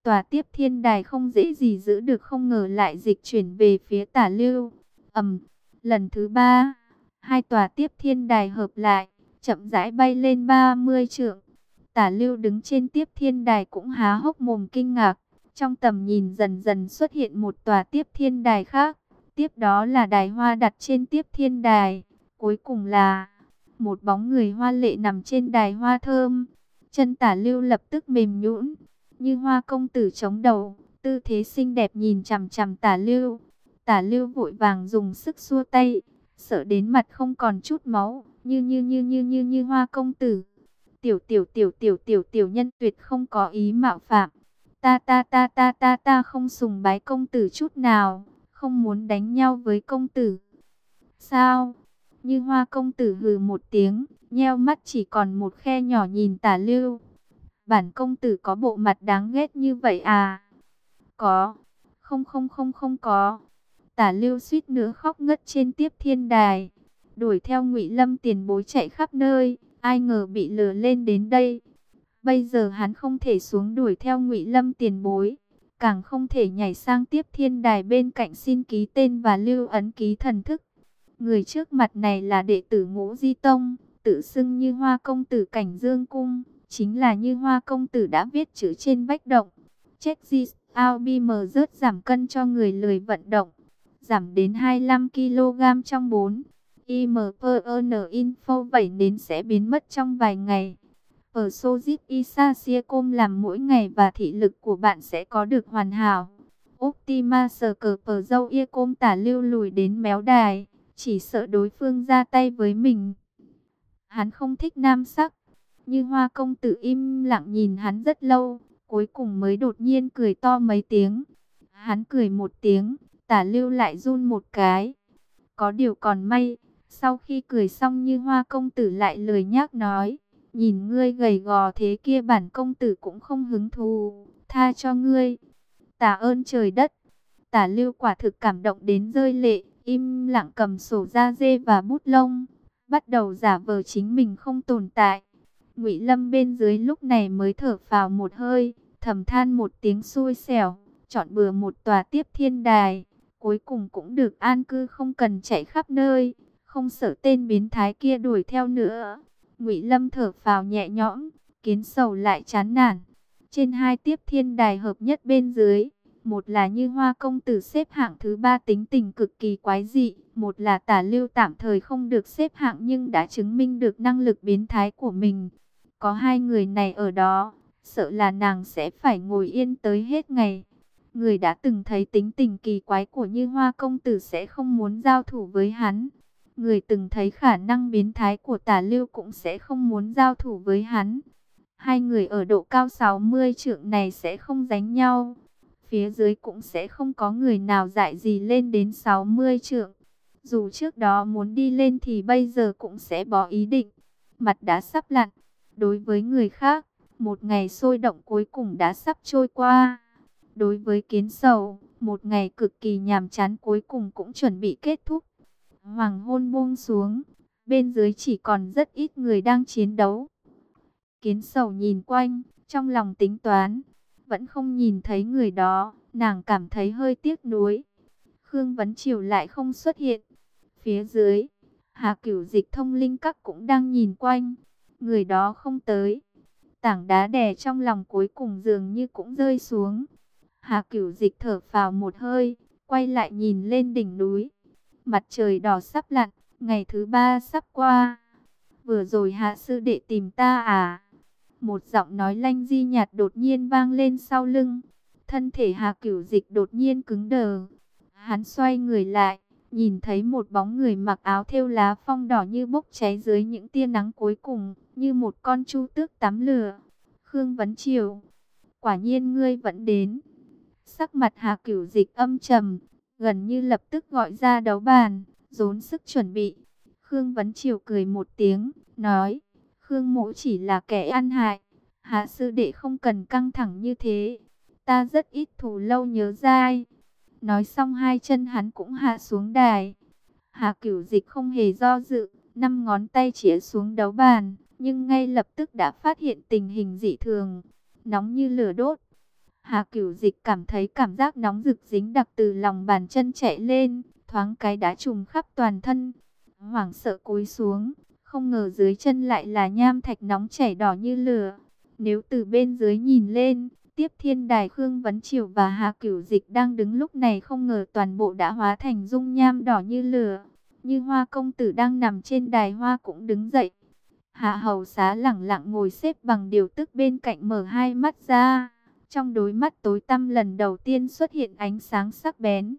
tòa tiếp thiên đài không dễ gì giữ được, không ngờ lại dịch chuyển về phía Tả Lưu. Lần thứ ba, hai tòa tiếp thiên đài hợp lại, chậm rãi bay lên 30 trượng. Tả Lưu đứng trên tiếp thiên đài cũng há hốc mồm kinh ngạc. Trong tầm nhìn dần dần xuất hiện một tòa tiếp thiên đài khác. Tiếp đó là đài hoa đặt trên tiếp thiên đài. Cuối cùng là một bóng người hoa lệ nằm trên đài hoa thơm. Chân Tả Lưu lập tức mềm nhũn, Như Hoa công tử chống đầu, tư thế xinh đẹp nhìn chằm chằm Tả Lưu. Tả Lưu vội vàng dùng sức xua tay, sợ đến mặt không còn chút máu. Như Hoa công tử, tiểu nhân tuyệt không có ý mạo phạm. Ta không sùng bái công tử chút nào, không muốn đánh nhau với công tử. Sao? Như Hoa công tử hừ một tiếng, nheo mắt chỉ còn một khe nhỏ nhìn Tả Lưu. Bản công tử có bộ mặt đáng ghét như vậy à? Có. Không có. Tả Lưu suýt nữa khóc ngất trên tiếp thiên đài. Đuổi theo Ngụy Lâm tiền bối chạy khắp nơi, ai ngờ bị lừa lên đến đây. Bây giờ hắn không thể xuống đuổi theo Ngụy Lâm tiền bối, càng không thể nhảy sang tiếp thiên đài bên cạnh xin ký tên và lưu ấn ký thần thức. Người trước mặt này là đệ tử Ngũ Di Tông, tự xưng Như Hoa công tử Cảnh Dương cung, chính là Như Hoa công tử đã viết chữ trên vách động. Check this out BM rớt giảm cân cho người lười vận động, giảm đến 25 kg trong 4. IMPN info vẩy nến sẽ biến mất trong vài ngày. Ở Sojit Isasiacom làm mỗi ngày và thị lực của bạn sẽ có được hoàn hảo. Optima sờ cờ pờ dâu Iacom. Tả Lưu lùi đến méo đài, chỉ sợ đối phương ra tay với mình. Hắn không thích nam sắc. Như Hoa công tử im lặng nhìn hắn rất lâu, cuối cùng mới đột nhiên cười to mấy tiếng. Hắn cười một tiếng, Tả Lưu lại run một cái. Có điều còn may, sau khi cười xong Như Hoa công tử lại lười nhác nói: nhìn ngươi gầy gò thế kia, bản công tử cũng không hứng thú, tha cho ngươi. Tạ ơn trời đất. Tả Lưu quả thực cảm động đến rơi lệ, im lặng cầm sổ da dê và bút lông, bắt đầu giả vờ chính mình không tồn tại. Ngụy Lâm bên dưới lúc này mới thở phào một hơi, thầm than một tiếng xui xẻo, chọn bừa một tòa tiếp thiên đài, cuối cùng cũng được an cư, không cần chạy khắp nơi, không sợ tên biến thái kia đuổi theo nữa. Ngụy Lâm thở phào nhẹ nhõm, Kiến Sầu lại chán nản. Trên hai tiếp thiên đài hợp nhất bên dưới, một là Như Hoa công tử xếp hạng thứ 3 tính tình cực kỳ quái dị, một là Tả Lưu tạm thời không được xếp hạng nhưng đã chứng minh được năng lực biến thái của mình. Có hai người này ở đó, sợ là nàng sẽ phải ngồi yên tới hết ngày. Người đã từng thấy tính tình kỳ quái của Như Hoa công tử sẽ không muốn giao thủ với hắn. Người từng thấy khả năng biến thái của Tả Lưu cũng sẽ không muốn giao thủ với hắn. Hai người ở độ cao 60 trượng này sẽ không đánh nhau. Phía dưới cũng sẽ không có người nào dại gì lên đến 60 trượng. Dù trước đó muốn đi lên thì bây giờ cũng sẽ bỏ ý định. Mặt đã sắp lặn. Đối với người khác, một ngày sôi động cuối cùng đã sắp trôi qua. Đối với Kiến Sầu, một ngày cực kỳ nhàm chán cuối cùng cũng chuẩn bị kết thúc. Hoàng hôn buông xuống, bên dưới chỉ còn rất ít người đang chiến đấu. Kiến Sầu nhìn quanh, trong lòng tính toán, vẫn không nhìn thấy người đó, nàng cảm thấy hơi tiếc nuối. Khương Vấn Triều lại không xuất hiện. Phía dưới, Hà Cửu Dịch Thông Linh Các cũng đang nhìn quanh, người đó không tới. Tảng đá đè trong lòng cuối cùng dường như cũng rơi xuống. Hà Cửu Dịch thở phào một hơi, quay lại nhìn lên đỉnh núi. Mặt trời đỏ sắp lặn, ngày thứ 3 sắp qua. Vừa rồi Hạ sư đệ tìm ta à? Một giọng nói lanh di nhạt đột nhiên vang lên sau lưng. Thân thể Hà Cửu Dịch đột nhiên cứng đờ. Hắn xoay người lại, nhìn thấy một bóng người mặc áo thêu lá phong đỏ như bốc cháy dưới những tia nắng cuối cùng, như một con chu tước tắm lửa. Khương Vấn Triều, quả nhiên ngươi vẫn đến. Sắc mặt Hà Cửu Dịch âm trầm, gần như lập tức gọi ra đấu bàn, dồn sức chuẩn bị. Khương Vấn Triều cười một tiếng, nói: Khương mỗ chỉ là kẻ ăn hại, Hạ sư đệ không cần căng thẳng như thế. Ta rất ít thù lâu nhớ dai. Nói xong hai chân hắn cũng hạ xuống đài. Hà Cửu Dịch không hề do dự, 5 ngón tay chĩa xuống đấu bàn, nhưng ngay lập tức đã phát hiện tình hình dị thường, nóng như lửa đốt. Hà Cửu Dịch cảm thấy cảm giác nóng rực dính đặc từ lòng bàn chân chạy lên, thoáng cái đã trùm khắp toàn thân. Hoảng sợ cúi xuống, không ngờ dưới chân lại là nham thạch nóng chảy đỏ như lửa. Nếu từ bên dưới nhìn lên, Tiếp Thiên Đài, Khương Vấn Triều và Hà Cửu Dịch đang đứng lúc này không ngờ toàn bộ đã hóa thành dung nham đỏ như lửa. Như Hoa công tử đang nằm trên đài hoa cũng đứng dậy. Hạ Hầu Xá lẳng lặng ngồi xếp bằng điều tức bên cạnh, mở hai mắt ra. Trong đôi mắt tối tăm lần đầu tiên xuất hiện ánh sáng sắc bén.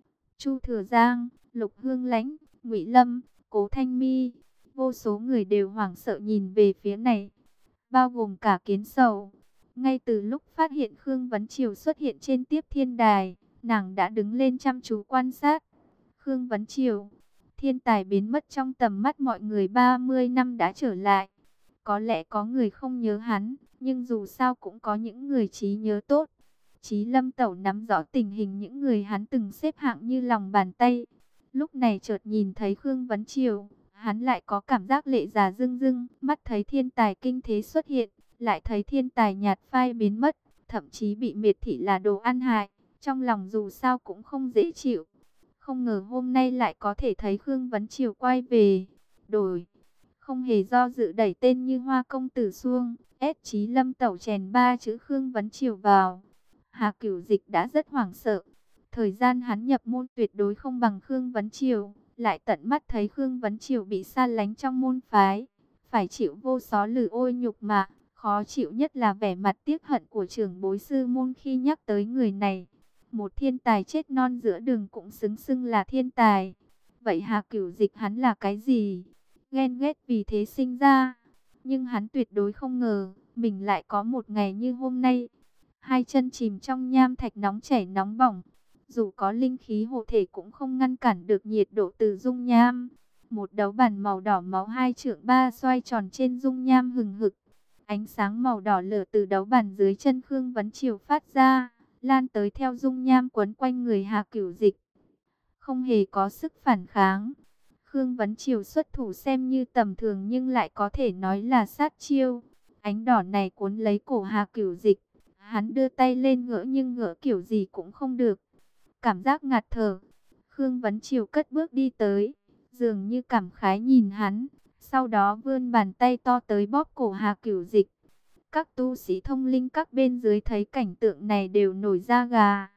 Chu Thừa Giang, Lục Hương Lãnh, Ngụy Lâm, Cố Thanh Mi, vô số người đều hoảng sợ nhìn về phía này, bao gồm cả Kiến Sầu. Ngay từ lúc phát hiện Khương Vấn Triều xuất hiện trên Tiếp Thiên Đài, nàng đã đứng lên chăm chú quan sát. Khương Vấn Triều, thiên tài biến mất trong tầm mắt mọi người 30 năm đã trở lại. Có lẽ có người không nhớ hắn, nhưng dù sao cũng có những người trí nhớ tốt. Chí Lâm Tẩu nắm rõ tình hình những người hắn từng xếp hạng như lòng bàn tay. Lúc này chợt nhìn thấy Khương Vấn Triều, hắn lại có cảm giác lệ già rưng rưng, mắt thấy thiên tài kinh thế xuất hiện, lại thấy thiên tài nhạt phai biến mất, thậm chí bị miệt thị là đồ ăn hại. Trong lòng dù sao cũng không dễ chịu. Không ngờ hôm nay lại có thể thấy Khương Vấn Triều quay về. Đổi, không hề do dự đẩy tên Như Hoa công tử xuông, ép Chí Lâm Tẩu chèn ba chữ Khương Vấn Triều vào. Hà Cửu Dịch đã rất hoảng sợ. Thời gian hắn nhập môn tuyệt đối không bằng Khương Vấn Triều, lại tận mắt thấy Khương Vấn Triều bị xa lánh trong môn phái, phải chịu vô số lử ôi nhục mạ. Khó chịu nhất là vẻ mặt tiếc hận của trưởng bối sư môn khi nhắc tới người này. Một thiên tài chết non giữa đường cũng xứng xưng là thiên tài. Vậy Hà Cửu Dịch hắn là cái gì? Ghen ghét vì thế sinh ra. Nhưng hắn tuyệt đối không ngờ, mình lại có một ngày như hôm nay. Hai chân chìm trong nham thạch nóng chảy nóng bỏng. Dù có linh khí hộ thể cũng không ngăn cản được nhiệt độ từ dung nham. Một đấu bàn màu đỏ máu 2 trượng 3 xoay tròn trên dung nham hừng hực. Ánh sáng màu đỏ lửa từ đấu bàn dưới chân Khương Vấn Triều phát ra, lan tới theo dung nham quấn quanh người Hà Cửu Dịch. Không hề có sức phản kháng. Khương Vấn Triều xuất thủ xem như tầm thường nhưng lại có thể nói là sát chiêu. Ánh đỏ này cuốn lấy cổ Hà Cửu Dịch. Hắn đưa tay lên gỡ nhưng gỡ kiểu gì cũng không được. Cảm giác ngạt thở. Khương Vấn Triều cất bước đi tới, dường như cảm khái nhìn hắn. Sau đó vươn bàn tay to tới bóp cổ Hà Cửu Dịch. Các tu sĩ thông linh các bên dưới thấy cảnh tượng này đều nổi da gà.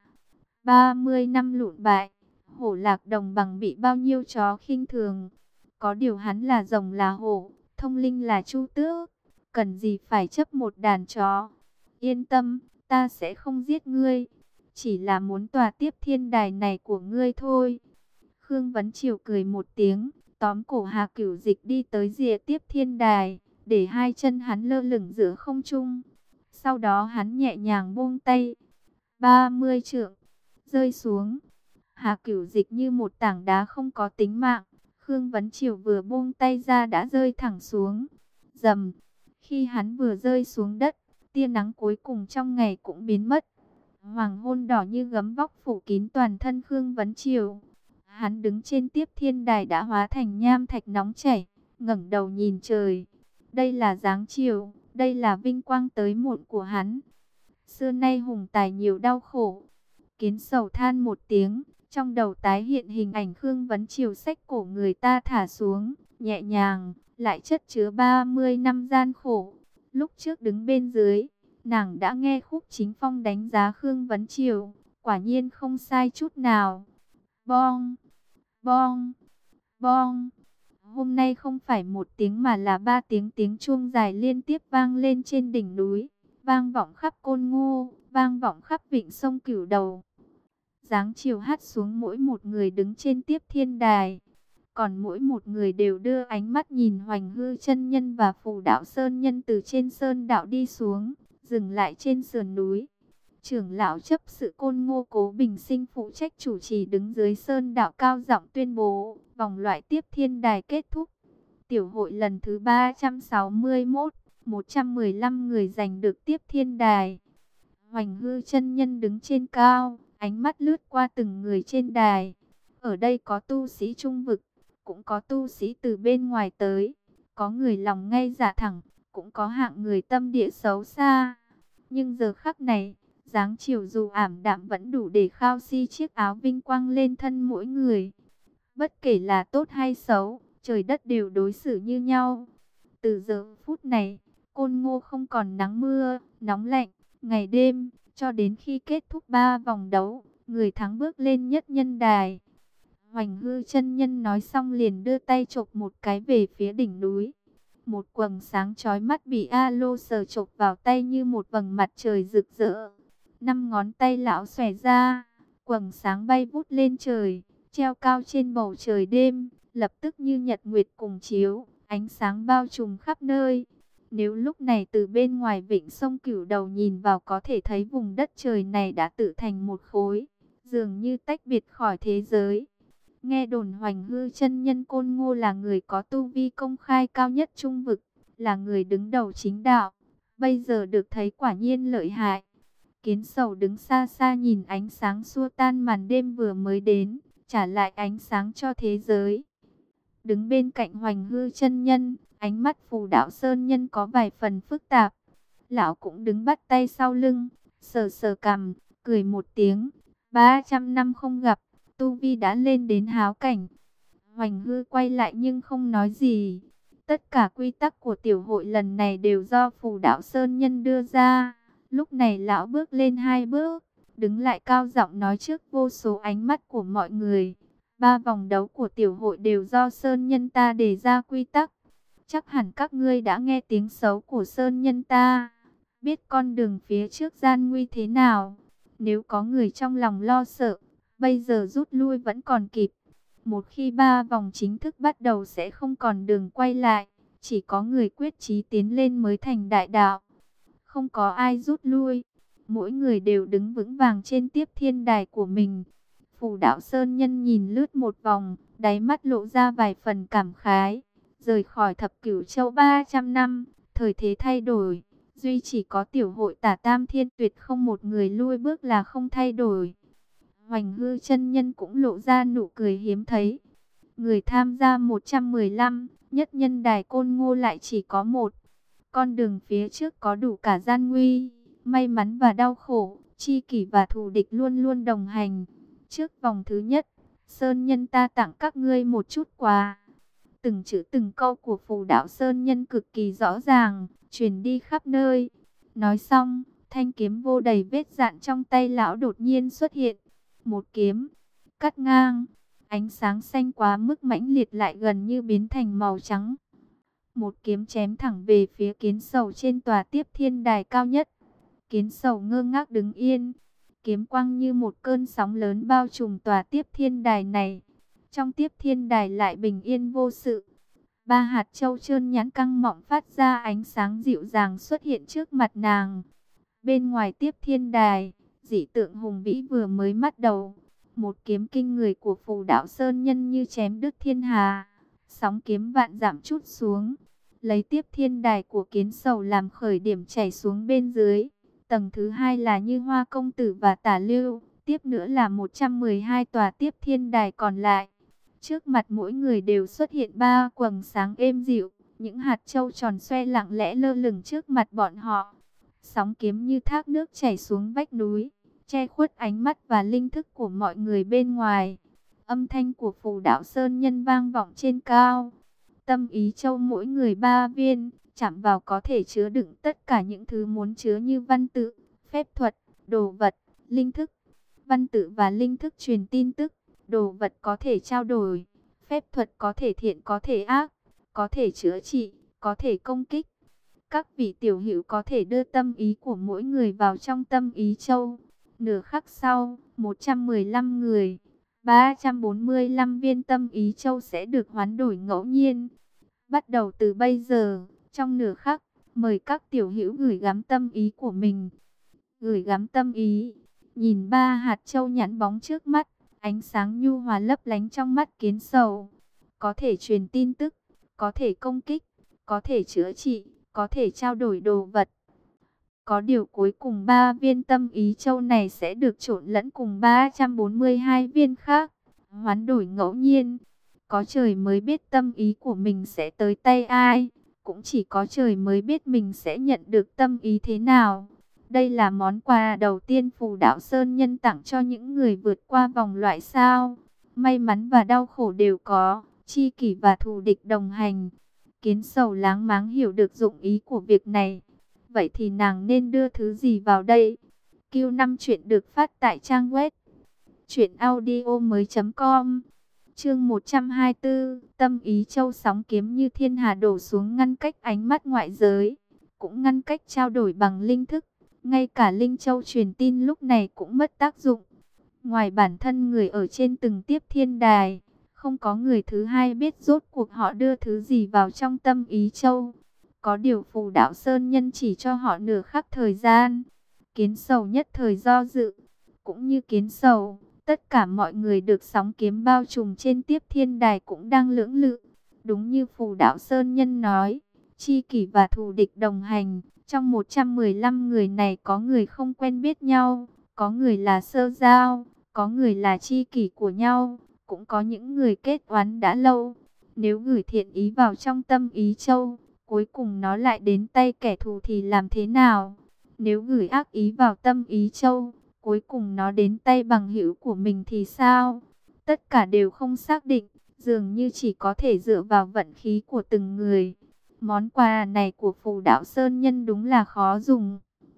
30 năm lụn bại, Hổ Lạc Đồng bằng bị bao nhiêu chó khinh thường. Có điều hắn là rồng là hổ, thông linh là chu tước, cần gì phải chấp một đàn chó. Yên tâm, ta sẽ không giết ngươi, chỉ là muốn tòa Tiếp Thiên Đài này của ngươi thôi. Khương Vấn Triều cười một tiếng, tóm cổ Hà Cửu Dịch đi tới rìa Tiếp Thiên Đài, để hai chân hắn lơ lửng giữa không trung. Sau đó hắn nhẹ nhàng buông tay, 30 trượng rơi xuống. Hà Cửu Dịch như một tảng đá không có tính mạng. Khương Vấn Triều vừa buông tay ra đã rơi thẳng xuống. Rầm. Khi hắn vừa rơi xuống đất, tia nắng cuối cùng trong ngày cũng biến mất. Hoàng hôn đỏ như gấm vóc phủ kín toàn thân Khương Vấn Triều. Hắn đứng trên Tiếp Thiên Đài đã hóa thành nham thạch nóng chảy, ngẩng đầu nhìn trời. Đây là dáng chiều, đây là vinh quang tới muộn của hắn. Xưa nay hùng tài nhiều đau khổ. Kiến Sầu than một tiếng, trong đầu tái hiện hình ảnh Khương Vấn Triều xách cổ người ta thả xuống, nhẹ nhàng, lại chất chứa 30 năm gian khổ. Lúc trước đứng bên dưới, nàng đã nghe Khúc Chính Phong đánh giá Khương Vấn Triều, quả nhiên không sai chút nào. Bong, bong, bong. Hôm nay không phải một tiếng mà là 3 tiếng, tiếng chuông dài liên tiếp vang lên trên đỉnh núi, vang vọng khắp Côn Ngô, vang vọng khắp vịnh sông Cửu Đầu. Dáng chiều hắt xuống mỗi một người đứng trên Tiếp Thiên Đài, còn mỗi một người đều đưa ánh mắt nhìn Hoành Hư chân nhân và Phù Đạo Sơn nhân từ trên sơn đạo đi xuống, dừng lại trên sườn núi. Trưởng lão chấp sự Côn Ngô Cố Bình Sinh phụ trách chủ trì đứng dưới sơn đạo cao giọng tuyên bố, vòng loại Tiếp Thiên Đài kết thúc. Tiểu hội lần thứ 361, 115 người giành được Tiếp Thiên Đài. Hoành Hư chân nhân đứng trên cao, ánh mắt lướt qua từng người trên đài. Ở đây có tu sĩ trung vực, cũng có tu sĩ từ bên ngoài tới, có người lòng ngay dạ thẳng, cũng có hạng người tâm địa xấu xa. Nhưng giờ khắc này, Dáng chiều dù ảm đạm vẫn đủ để khao si chiếc áo vinh quang lên thân mỗi người. Bất kể là tốt hay xấu, trời đất đều đối xử như nhau. Từ giờ phút này, Côn Ngô không còn nắng mưa, nóng lạnh, ngày đêm, cho đến khi kết thúc 3 vòng đấu, người thắng bước lên nhất nhân đài. Hoành Hư chân nhân nói xong liền đưa tay chộp một cái về phía đỉnh núi. Một quầng sáng chói mắt bị alo sờ chộp vào tay như một vầng mặt trời rực rỡ. 5 ngón tay lão xòe ra, quầng sáng bay vút lên trời, treo cao trên bầu trời đêm, lập tức như nhật nguyệt cùng chiếu, ánh sáng bao trùm khắp nơi. Nếu lúc này từ bên ngoài vịnh sông Cửu Đầu nhìn vào có thể thấy vùng đất trời này đã tự thành một khối, dường như tách biệt khỏi thế giới. Nghe đồn Hoành Hư chân nhân Côn Ngô là người có tu vi công khai cao nhất trung vực, là người đứng đầu chính đạo. Bây giờ được thấy quả nhiên lợi hại. Kiến Sầu đứng xa xa nhìn ánh sáng xua tan màn đêm vừa mới đến, trả lại ánh sáng cho thế giới. Đứng bên cạnh Hoành Hư chân nhân, ánh mắt Phù Đạo Sơn nhân có vài phần phức tạp. Lão cũng đứng bắt tay sau lưng, sờ sờ cằm, cười một tiếng. 300 năm không gặp, tu vi đã lên đến háo cảnh. Hoành Hư quay lại nhưng không nói gì. Tất cả quy tắc của tiểu hội lần này đều do Phù Đạo Sơn nhân đưa ra. Lúc này lão bước lên 2 bước, đứng lại cao giọng nói trước vô số ánh mắt của mọi người. 3 vòng đấu của tiểu hội đều do Sơn nhân ta đề ra quy tắc. Chắc hẳn các ngươi đã nghe tiếng xấu của Sơn nhân ta, biết con đường phía trước gian nguy thế nào. Nếu có người trong lòng lo sợ, bây giờ rút lui vẫn còn kịp. Một khi 3 vòng chính thức bắt đầu sẽ không còn đường quay lại, chỉ có người quyết chí tiến lên mới thành đại đạo. Không có ai rút lui, mỗi người đều đứng vững vàng trên tiếp thiên đài của mình. Phù Đạo Sơn nhân nhìn lướt một vòng, đáy mắt lộ ra vài phần cảm khái. Rời khỏi Thập Cửu Châu 300 năm, thời thế thay đổi, duy chỉ có tiểu hội Tả Tam Thiên Tuyệt không một người lui bước là không thay đổi. Hoành Hư chân nhân cũng lộ ra nụ cười hiếm thấy. Người tham gia 115, nhất nhân đài Côn Ngô lại chỉ có một. Con đường phía trước có đủ cả gian nguy, may mắn và đau khổ, chi kỷ và thù địch luôn luôn đồng hành. Trước vòng thứ nhất, Sơn nhân ta tặng các ngươi một chút quà. Từng chữ từng câu của Phù Đạo Sơn nhân cực kỳ rõ ràng, truyền đi khắp nơi. Nói xong, thanh kiếm vô đầy vết dạn trong tay lão đột nhiên xuất hiện. Một kiếm, cắt ngang, ánh sáng xanh quá mức mãnh liệt lại gần như biến thành màu trắng. Một kiếm chém thẳng về phía Kiến Sầu trên tòa tiếp thiên đài cao nhất. Kiến Sầu ngơ ngác đứng yên. Kiếm quang như một cơn sóng lớn bao trùm tòa tiếp thiên đài này. Trong tiếp thiên đài lại bình yên vô sự. 3 hạt châu trơn nhẵn căng mọng phát ra ánh sáng dịu dàng xuất hiện trước mặt nàng. Bên ngoài tiếp thiên đài, dị tượng hùng vĩ vừa mới bắt đầu. Một kiếm kinh người của Phù Đạo Sơn nhân như chém đứt thiên hà. Sóng kiếm vạn dặm trút xuống, lấy tiếp thiên đài của Kiến Sầu làm khởi điểm chảy xuống bên dưới. Tầng thứ 2 là Như Hoa Công Tử và Tả Lưu, tiếp nữa là 112 tòa tiếp thiên đài còn lại. Trước mặt mỗi người đều xuất hiện 3 quầng sáng êm dịu, những hạt châu tròn xoe lặng lẽ lơ lửng trước mặt bọn họ. Sóng kiếm như thác nước chảy xuống vách núi, che khuất ánh mắt và linh thức của mọi người bên ngoài. Âm thanh của Phù Đạo Sơn nhân vang vọng trên cao. Tâm ý châu mỗi người 3 viên, chạm vào có thể chứa đựng tất cả những thứ muốn chứa như văn tự, phép thuật, đồ vật, linh thức. Văn tự và linh thức truyền tin tức, đồ vật có thể trao đổi, phép thuật có thể thiện có thể ác, có thể chữa trị, có thể công kích. Các vị tiểu hữu có thể đưa tâm ý của mỗi người vào trong tâm ý châu. Nửa khắc sau, 115 người, 345 viên tâm ý châu sẽ được hoán đổi ngẫu nhiên. Bắt đầu từ bây giờ, trong nửa khắc, mời các tiểu hữu gửi gắm tâm ý của mình. Gửi gắm tâm ý, nhìn 3 hạt châu nhẵn bóng trước mắt, ánh sáng nhu hòa lấp lánh trong mắt Kiến Sầu. Có thể truyền tin tức, có thể công kích, có thể chữa trị, có thể trao đổi đồ vật. Có điều cuối cùng 3 viên tâm ý châu này sẽ được trộn lẫn cùng 342 viên khác, hoán đổi ngẫu nhiên. Có trời mới biết tâm ý của mình sẽ tới tay ai, cũng chỉ có trời mới biết mình sẽ nhận được tâm ý thế nào. Đây là món quà đầu tiên Phù Đạo Sơn Nhân tặng cho những người vượt qua vòng loại sao. May mắn và đau khổ đều có, chi kỷ và thù địch đồng hành. Kiến Sầu láng máng hiểu được dụng ý của việc này. Vậy thì nàng nên đưa thứ gì vào đây? Q5 chuyện được phát tại trang web truyệnaudiomoi.com. Chương 124, Tâm Ý Châu sóng kiếm như thiên hà đổ xuống ngăn cách ánh mắt ngoại giới, cũng ngăn cách trao đổi bằng linh thức. Ngay cả Linh Châu truyền tin lúc này cũng mất tác dụng. Ngoài bản thân người ở trên từng tiếp thiên đài, không có người thứ hai biết rốt cuộc họ đưa thứ gì vào trong Tâm Ý Châu. Có điều Phù Đạo Sơn Nhân chỉ cho họ nửa khắc thời gian. Kiến Sầu nhất thời do dự. Cũng như Kiến Sầu, tất cả mọi người được sóng kiếm bao trùm trên tiếp thiên đài cũng đang lưỡng lự. Đúng như Phù Đạo Sơn Nhân nói, chi kỷ và thù địch đồng hành. Trong 115 người này có người không quen biết nhau, có người là sơ giao, có người là chi kỷ của nhau, cũng có những người kết oán đã lâu. Nếu gửi thiện ý vào trong Tâm Ý Châu, cuối cùng nó lại đến tay kẻ thù thì làm thế nào? Nếu gửi ác ý vào Tâm Ý Châu, cuối cùng nó đến tay bằng hữu của mình thì sao? Tất cả đều không xác định, dường như chỉ có thể dựa vào vận khí của từng người. Món quà này của Phù Đạo Sơn Nhân đúng là khó dùng.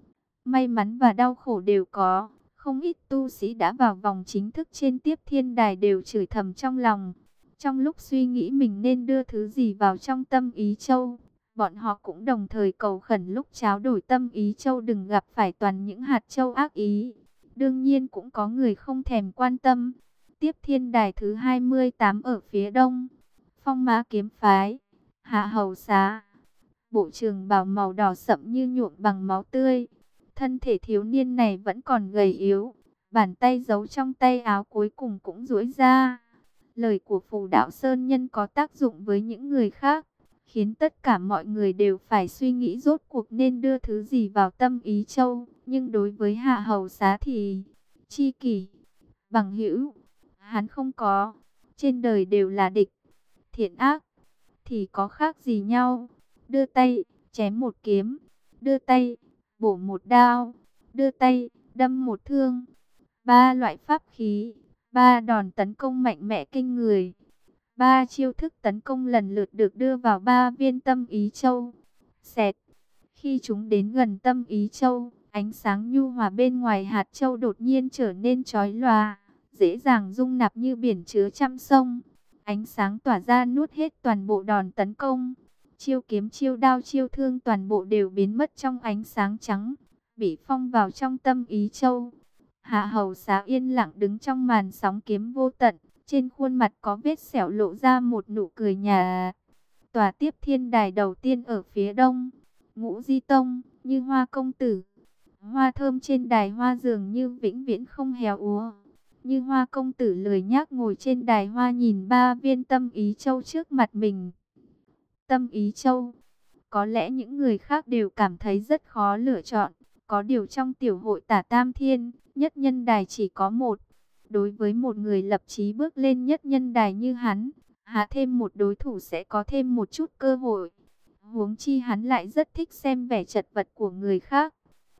May mắn và đau khổ đều có. Không ít tu sĩ đã vào vòng chính thức trên tiếp thiên đài đều chửi thầm trong lòng. Trong lúc suy nghĩ mình nên đưa thứ gì vào trong Tâm Ý Châu, bọn họ cũng đồng thời cầu khẩn lúc tráo đổi Tâm Ý Châu đừng gặp phải toàn những hạt châu ác ý. Đương nhiên cũng có người không thèm quan tâm. Tiếp thiên đài thứ 28 ở phía đông, Phong Mã Kiếm Phái, Hạ Hầu Xá. Bộ trường bào màu đỏ sậm như nhuộm bằng máu tươi. Thân thể thiếu niên này vẫn còn gầy yếu. Bàn tay giấu trong tay áo cuối cùng cũng duỗi ra. Lời của Phù Đạo Sơn Nhân có tác dụng với những người khác, khiến tất cả mọi người đều phải suy nghĩ rốt cuộc nên đưa thứ gì vào Tâm Ý Châu. Nhưng đối với Hạ Hầu Xá thì chi kỷ, bằng hữu, hắn không có. Trên đời đều là địch, thiện ác thì có khác gì nhau. Đưa tay chém một kiếm, đưa tay bổ một đao, đưa tay đâm một thương. Ba loại pháp khí, ba đòn tấn công mạnh mẽ kinh người. Ba chiêu thức tấn công lần lượt được đưa vào ba viên Tâm Ý Châu. Xẹt. Khi chúng đến gần Tâm Ý Châu, ánh sáng nhu hòa bên ngoài hạt châu đột nhiên trở nên chói lòa, dễ dàng dung nạp như biển chứa trăm sông. Ánh sáng tỏa ra nuốt hết toàn bộ đòn tấn công. Chiêu kiếm, chiêu đao, chiêu thương toàn bộ đều biến mất trong ánh sáng trắng, bị phong vào trong Tâm Ý Châu. Hạ Hầu Xá yên lặng đứng trong màn sóng kiếm vô tận, trên khuôn mặt có vết sẹo lộ ra một nụ cười nhạt. Tòa tiếp thiên đài đầu tiên ở phía đông, Ngũ Di Tông, Như Hoa công tử. Hoa thơm trên đài hoa dường như vĩnh viễn không héo úa. Như Hoa công tử lười nhác ngồi trên đài hoa nhìn ba viên Tâm Ý Châu trước mặt mình. Tâm Ý Châu, có lẽ những người khác đều cảm thấy rất khó lựa chọn. Có điều trong tiểu hội Tả Tam Thiên, nhất nhân đài chỉ có một. Đối với một người lập chí bước lên nhất nhân đài như hắn, hạ thêm một đối thủ sẽ có thêm một chút cơ hội. Huống chi hắn lại rất thích xem vẻ chật vật của người khác.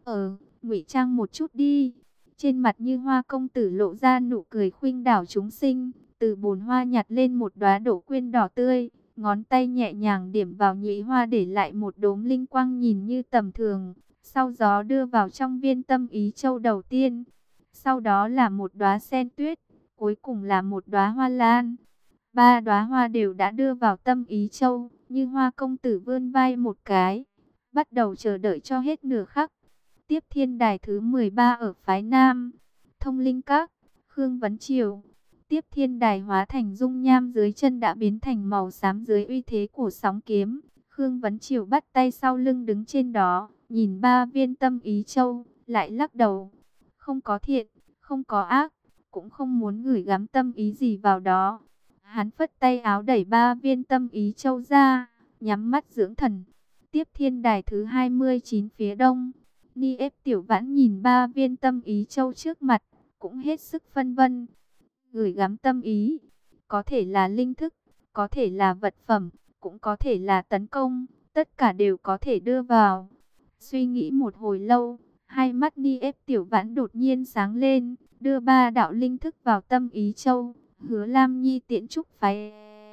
Ngụy trang một chút đi. Trên mặt Như Hoa công tử lộ ra nụ cười khuynh đảo chúng sinh, từ bồn hoa nhặt lên một đóa đỗ quyên đỏ tươi, ngón tay nhẹ nhàng điểm vào nhụy hoa để lại một đốm linh quang nhìn như tầm thường. Sau đó đưa vào trong viên Tâm Ý Châu đầu tiên. Sau đó là một đóa sen tuyết, cuối cùng là một đóa hoa lan. Ba đóa hoa đều đã đưa vào Tâm Ý Châu. Như Hoa công tử vươn vai một cái, bắt đầu chờ đợi cho hết nửa khắc. Tiếp thiên đài thứ 13 ở phái Nam, Thông Linh Các, Khương Vấn Triều. Tiếp thiên đài hóa thành dung nham dưới chân đã biến thành màu xám dưới uy thế của sóng kiếm. Khương Vấn Triều bắt tay sau lưng đứng trên đó, nhìn ba viên Tâm Ý Châu, lại lắc đầu. Không có thiện, không có ác, cũng không muốn gửi gắm tâm ý gì vào đó. Hắn phất tay áo đẩy ba viên Tâm Ý Châu ra, nhắm mắt dưỡng thần. Tiếp thiên đài thứ 29 phía đông, Ni ép Tiểu Vãn nhìn ba viên Tâm Ý Châu trước mặt, cũng hết sức phân vân. Gửi gắm tâm ý, có thể là linh thức, có thể là vật phẩm, cũng có thể là tấn công, tất cả đều có thể đưa vào. Suy nghĩ một hồi lâu, Hai mắt Ni ép Tiểu Vãn đột nhiên sáng lên, đưa ba đạo linh thức vào tâm ý châu. Hứa Lam Nhi tiễn trúc phái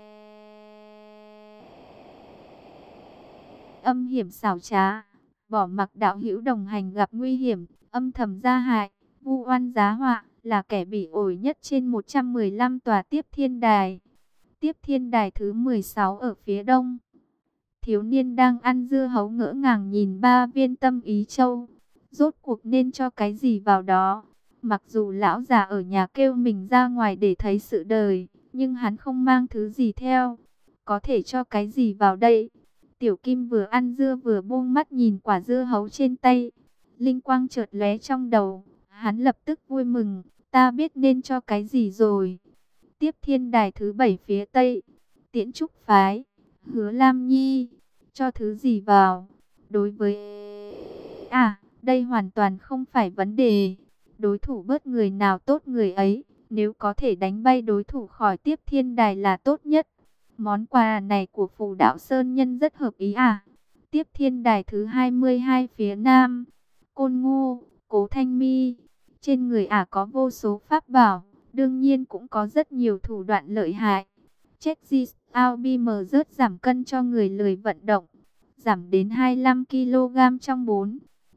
âm hiểm xảo trá, bỏ mặc đạo hữu đồng hành gặp nguy hiểm, âm thầm gia hại, vu oan giá họa, là kẻ bỉ ổi nhất trên 115 tòa tiếp thiên đài. Tiếp thiên đài thứ 16 ở phía đông. Thiếu niên đang ăn dưa hấu ngỡ ngàng nhìn ba viên tâm ý châu. Rốt cuộc nên cho cái gì vào đó? Mặc dù lão già ở nhà kêu mình ra ngoài để thấy sự đời, nhưng hắn không mang thứ gì theo. Có thể cho cái gì vào đây? Tiểu Kim vừa ăn dưa vừa buông mắt nhìn quả dưa hấu trên tay. Linh quang chợt lóe trong đầu, hắn lập tức vui mừng, ta biết nên cho cái gì rồi. Tiếp thiên đài thứ 7 phía tây, Tiễn Trúc phái, Hứa Lam Nhi, cho thứ gì vào? Đối với đây hoàn toàn không phải vấn đề. Đối thủ bớt người nào tốt người ấy, nếu có thể đánh bay đối thủ khỏi tiếp thiên đài là tốt nhất. Món quà này của Phù Đạo Sơn Nhân rất hợp ý Tiếp thiên đài thứ 22 phía nam, Côn Ngô, Cố Thanh Mi. Trên người có vô số pháp bảo, đương nhiên cũng có rất nhiều thủ đoạn lợi hại. Check this out BM rớt giảm cân cho người lười vận động, giảm đến 25 kg trong 4.